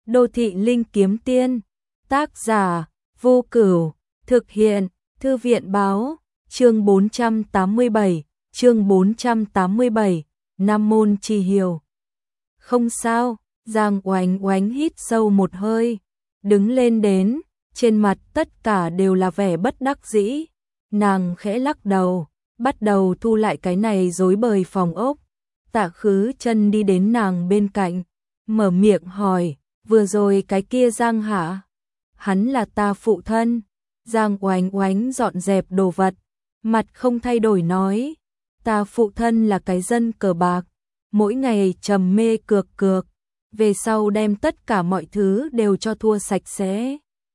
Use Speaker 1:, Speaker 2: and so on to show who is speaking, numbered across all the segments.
Speaker 1: Đô thị linh kiếm tiên, tác giả Vô Cửu, thực hiện Thư viện báo, chương 487, Nam môn Trì Hiểu. Không sao, Giang Oánh Oánh hít sâu một hơi, đứng lên đến, trên mặt tất cả đều là vẻ bất đắc dĩ. Nàng khẽ lắc đầu, bắt đầu thu lại cái này rối bời phòng ốc. Tạ Khứ Chân đi đến nàng bên cạnh, mở miệng hỏi, vừa rồi cái kia Giang hả? Hắn là ta phụ thân. Giang Oánh Oánh dọn dẹp đồ vật, mặt không thay đổi nói, ta phụ thân là cái dân cờ bạc, mỗi ngày trầm mê cược cược, về sau đem tất cả mọi thứ đều cho thua sạch sẽ.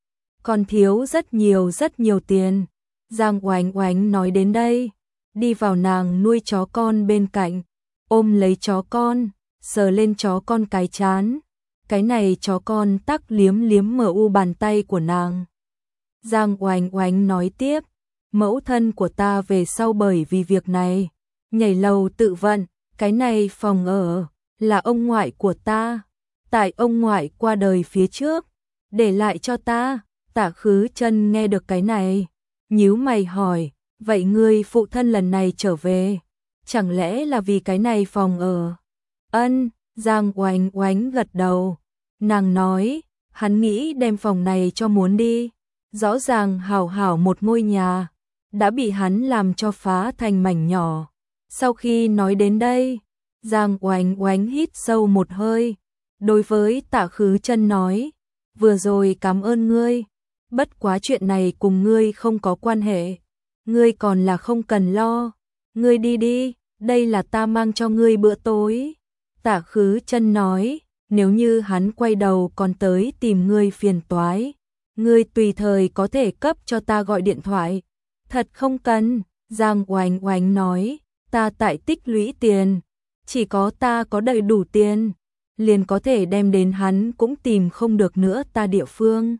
Speaker 1: Còn thiếu rất nhiều tiền. Giang Oánh Oánh nói đến đây, đi vào nàng nuôi chó con bên cạnh, ôm lấy chó con, sờ lên chó con cái trán. Cái này chó con tắc liếm liếm mở u bàn tay của nàng. Giang Oánh Oánh nói tiếp, mẫu thân của ta về sau bởi vì việc này, nhảy lầu tự vận, cái này phòng ở, là ông ngoại của ta. Tại ông ngoại qua đời phía trước, để lại cho ta. Tạ Khứ Chân nghe được cái này, nhíu mày hỏi, vậy ngươi phụ thân lần này trở về, chẳng lẽ là vì cái này phòng ở? Ân, Giang Oánh Oánh gật đầu. Nàng nói, hắn nghĩ đem phòng này cho muốn đi. Rõ ràng hảo hảo một ngôi nhà, đã bị hắn làm cho phá thành mảnh nhỏ. Sau khi nói đến đây, Giang Oánh Oánh hít sâu một hơi. Đối với Tạ Khứ Chân nói, vừa rồi cảm ơn ngươi, bất quá chuyện này cùng ngươi không có quan hệ. Ngươi còn là không cần lo, ngươi đi đi, đây là ta mang cho ngươi bữa tối. Tạ Khứ Chân nói, nếu như hắn quay đầu còn tới tìm ngươi phiền toái, ngươi tùy thời có thể cấp cho ta gọi điện thoại. Thật không cần, Giang Oánh Oánh nói, ta tại tích lũy tiền, chỉ có ta có đầy đủ tiền, liền có thể đem đến hắn cũng tìm không được nữa ta địa phương.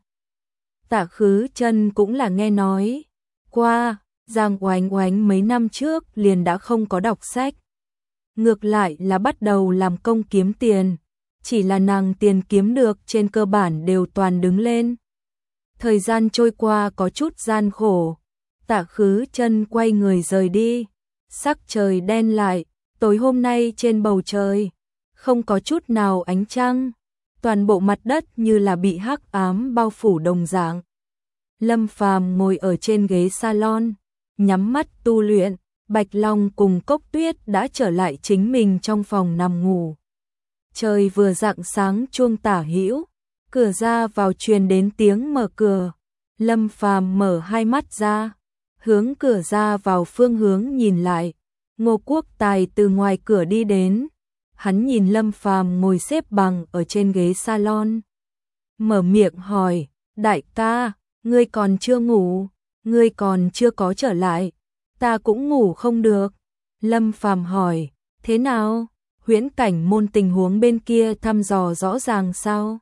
Speaker 1: Tạ Khứ Chân cũng là nghe nói qua, Giang Oánh Oánh mấy năm trước liền đã không có đọc sách. Ngược lại là bắt đầu làm công kiếm tiền, chỉ là nàng tiền kiếm được trên cơ bản đều toàn đứng lên. Thời gian trôi qua có chút gian khổ, Tạ Khứ Chân quay người rời đi, sắc trời đen lại, tối hôm nay trên bầu trời không có chút nào ánh trăng, toàn bộ mặt đất như là bị hắc ám bao phủ đồng dạng. Lâm Phàm ngồi ở trên ghế salon, nhắm mắt tu luyện, Bạch Long cùng Cốc Tuyết đã trở lại chính mình trong phòng nằm ngủ. Trời vừa rạng sáng chuông tả hữu, cửa ra vào truyền đến tiếng mở cửa. Lâm Phàm mở hai mắt ra, hướng cửa ra vào phương hướng nhìn lại. Ngô Quốc Tài từ ngoài cửa đi đến. Hắn nhìn Lâm Phàm ngồi xếp bằng ở trên ghế salon, mở miệng hỏi, đại ca, ngươi còn chưa ngủ, ngươi còn chưa có trở lại, ta cũng ngủ không được. Lâm Phàm hỏi, thế nào, huyễn cảnh môn tình huống bên kia thăm dò rõ ràng sao?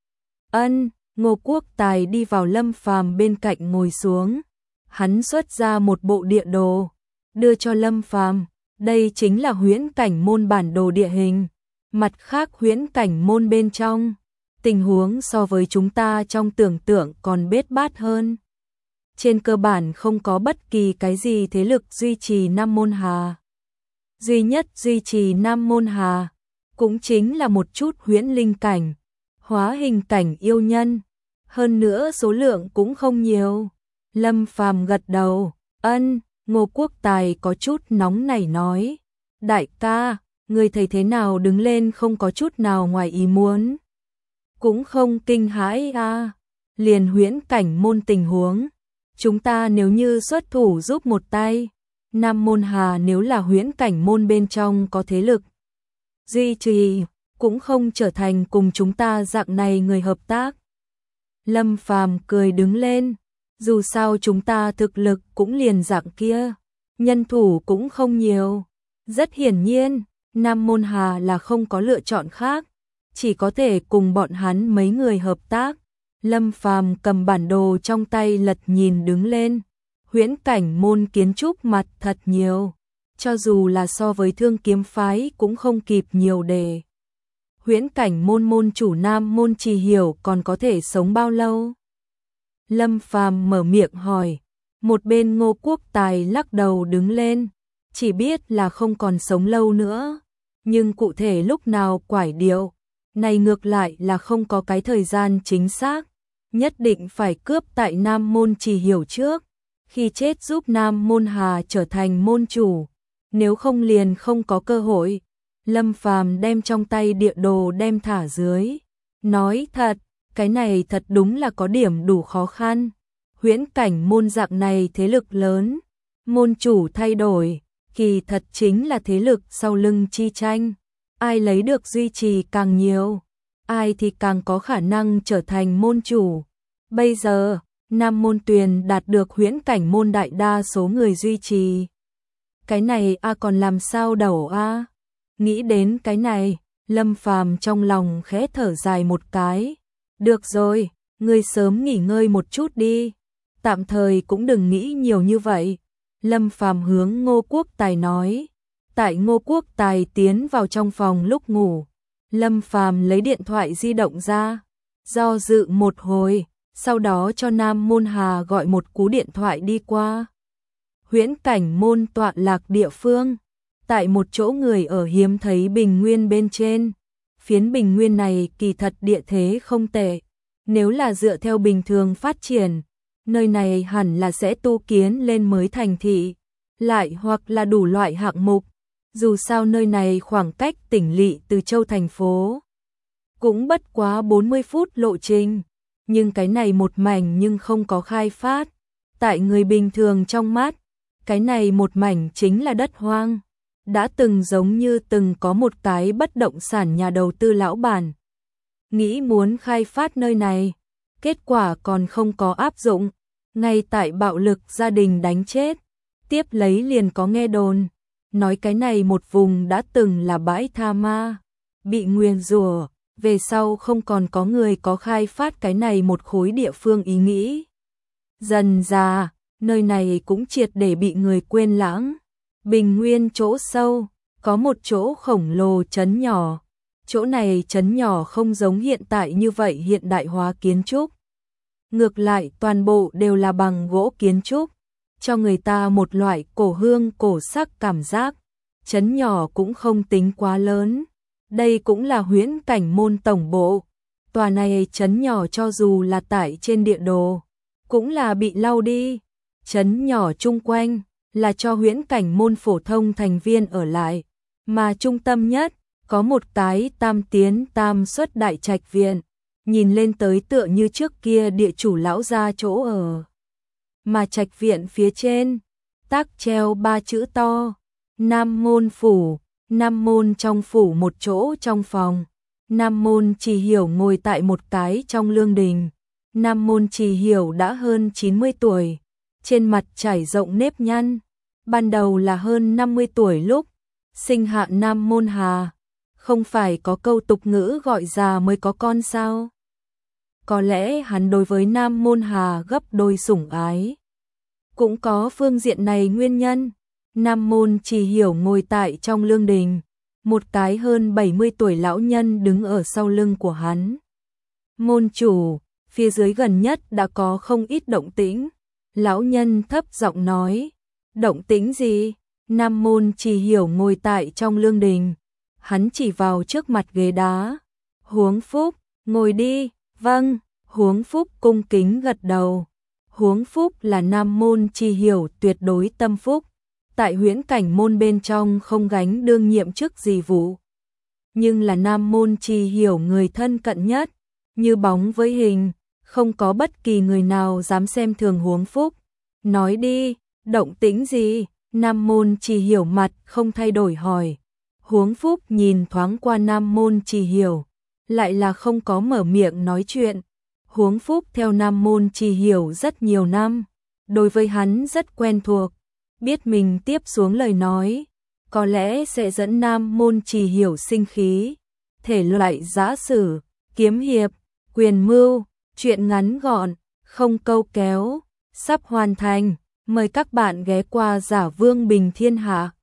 Speaker 1: Ân, Ngô Quốc Tài đi vào Lâm Phàm bên cạnh ngồi xuống, hắn xuất ra một bộ địa đồ, đưa cho Lâm Phàm. Đây chính là huyễn cảnh môn bản đồ địa hình. Mặt khác huyễn cảnh môn bên trong, tình huống so với chúng ta trong tưởng tượng còn bết bát hơn. Trên cơ bản không có bất kỳ cái gì thế lực duy trì Nam Môn Hà. Duy nhất duy trì Nam Môn Hà, cũng chính là một chút huyễn linh cảnh, hóa hình cảnh yêu nhân. Hơn nữa số lượng cũng không nhiều. Lâm Phàm gật đầu, ân. Ngô Quốc Tài có chút nóng nảy nói, đại ca, người thấy thế nào đứng lên không có chút nào ngoài ý muốn. Cũng không kinh hãi à, liền huyễn cảnh môn tình huống. Chúng ta nếu như xuất thủ giúp một tay, Nam Môn Hà nếu là huyễn cảnh môn bên trong có thế lực duy trì, cũng không trở thành cùng chúng ta dạng này người hợp tác. Lâm Phàm cười đứng lên. Dù sao chúng ta thực lực cũng liền dạng kia, nhân thủ cũng không nhiều. Rất hiển nhiên, Nam Môn Hà là không có lựa chọn khác, chỉ có thể cùng bọn hắn mấy người hợp tác. Lâm Phàm cầm bản đồ trong tay lật nhìn đứng lên, huyễn cảnh môn kiến trúc mặt thật nhiều, cho dù là so với Thương Kiếm phái cũng không kịp nhiều đề. Huyễn Cảnh môn môn chủ Nam Môn Trì Hiểu còn có thể sống bao lâu? Lâm Phàm mở miệng hỏi. Một bên Ngô Quốc Tài lắc đầu đứng lên, chỉ biết là không còn sống lâu nữa, nhưng cụ thể lúc nào quải điệu, này ngược lại là không có cái thời gian chính xác, nhất định phải cướp tại Nam Môn Trì Hiểu trước, khi chết giúp Nam Môn Hà trở thành môn chủ, nếu không liền không có cơ hội. Lâm Phàm đem trong tay địa đồ đem thả dưới, nói thật, cái này thật đúng là có điểm đủ khó khăn. Huyễn Cảnh môn dạng này thế lực lớn, môn chủ thay đổi, kỳ thật chính là thế lực sau lưng chi tranh, ai lấy được duy trì càng nhiều, ai thì càng có khả năng trở thành môn chủ. Bây giờ, Nam Môn Tuyền đạt được Huyễn Cảnh môn đại đa số người duy trì. Cái này còn làm sao đẩu Nghĩ đến cái này, Lâm Phàm trong lòng khẽ thở dài một cái. Được rồi, ngươi sớm nghỉ ngơi một chút đi, tạm thời cũng đừng nghĩ nhiều như vậy. Lâm Phàm hướng Ngô Quốc Tài nói. Tại Ngô Quốc Tài tiến vào trong phòng lúc ngủ, Lâm Phàm lấy điện thoại di động ra, do dự một hồi, sau đó cho Nam Môn Hà gọi một cú điện thoại đi qua. Huyễn Cảnh môn tọa lạc địa phương, tại một chỗ người ở hiếm thấy bình nguyên bên trên. Phiến bình nguyên này kỳ thật địa thế không tệ, nếu là dựa theo bình thường phát triển, nơi này hẳn là sẽ tu kiến lên mới thành thị, lại hoặc là đủ loại hạng mục. Dù sao nơi này khoảng cách tỉnh lỵ Từ Châu thành phố cũng bất quá 40 phút lộ trình, nhưng cái này một mảnh nhưng không có khai phát. Tại người bình thường trong mắt, cái này một mảnh chính là đất hoang. Đã từng giống như từng có một cái bất động sản nhà đầu tư lão bản nghĩ muốn khai phát nơi này, kết quả còn không có áp dụng, ngay tại bạo lực gia đình đánh chết, tiếp lấy liền có nghe đồn, nói cái này một vùng đã từng là bãi tha ma, bị nguyền rủa, về sau không còn có người có khai phát cái này một khối địa phương ý nghĩ. Dần dà, nơi này cũng triệt để bị người quên lãng. Bình nguyên chỗ sâu, có một chỗ khổng lồ trấn nhỏ. Chỗ này trấn nhỏ không giống hiện tại như vậy hiện đại hóa kiến trúc. Ngược lại toàn bộ đều là bằng gỗ kiến trúc, cho người ta một loại cổ hương cổ sắc cảm giác. Trấn nhỏ cũng không tính quá lớn. Đây cũng là Huyễn Cảnh môn tổng bộ. Tòa này trấn nhỏ cho dù là tại trên địa đồ, cũng là bị lau đi. Trấn nhỏ chung quanh là cho Huyễn Cảnh môn phổ thông thành viên ở lại, mà trung tâm nhất có một cái tam tiến tam xuất đại trạch viện, nhìn lên tới tựa như trước kia địa chủ lão gia chỗ ở. Mà trạch viện phía trên tác treo 3 chữ to: Nam Môn phủ. Nam Môn trong phủ một chỗ trong phòng, Nam Môn Trì Hiểu ngồi tại một cái trong lương đình. Nam Môn Trì Hiểu đã hơn 90 tuổi, trên mặt trải rộng nếp nhăn. Ban đầu là hơn 50 tuổi lúc sinh hạ Nam Môn Hà, không phải có câu tục ngữ gọi già mới có con sao? Có lẽ hắn đối với Nam Môn Hà gấp đôi sủng ái. Cũng có phương diện này nguyên nhân. Nam Môn Trì Hiểu ngồi tại trong lương đình, một cái hơn 70 tuổi lão nhân đứng ở sau lưng của hắn. Môn chủ, phía dưới gần nhất đã có không ít động tĩnh. Lão nhân thấp giọng nói. Động tĩnh gì? Nam Môn Trì Hiểu ngồi tại trong lương đình, hắn chỉ vào trước mặt ghế đá. Huống Phúc, ngồi đi. Vâng. Huống Phúc cung kính gật đầu. Huống Phúc là Nam Môn Trì Hiểu tuyệt đối tâm phúc, tại Huyễn Cảnh môn bên trong không gánh đương nhiệm chức gì vụ, nhưng là Nam Môn Trì Hiểu người thân cận nhất, như bóng với hình, không có bất kỳ người nào dám xem thường Huống Phúc. Nói đi, động tĩnh gì? Nam Môn Trì Hiểu mặt không thay đổi hỏi. Huống Phúc nhìn thoáng qua Nam Môn Trì Hiểu, lại là không có mở miệng nói chuyện. Huống Phúc theo Nam Môn Trì Hiểu rất nhiều năm, đối với hắn rất quen thuộc, biết mình tiếp xuống lời nói có lẽ sẽ dẫn Nam Môn Trì Hiểu sinh khí. Thể loại giã sử, kiếm hiệp, quyền mưu, truyện ngắn gọn, không câu kéo, sắp hoàn thành. Mời các bạn ghé qua Giả Vương Bình Thiên Hạ.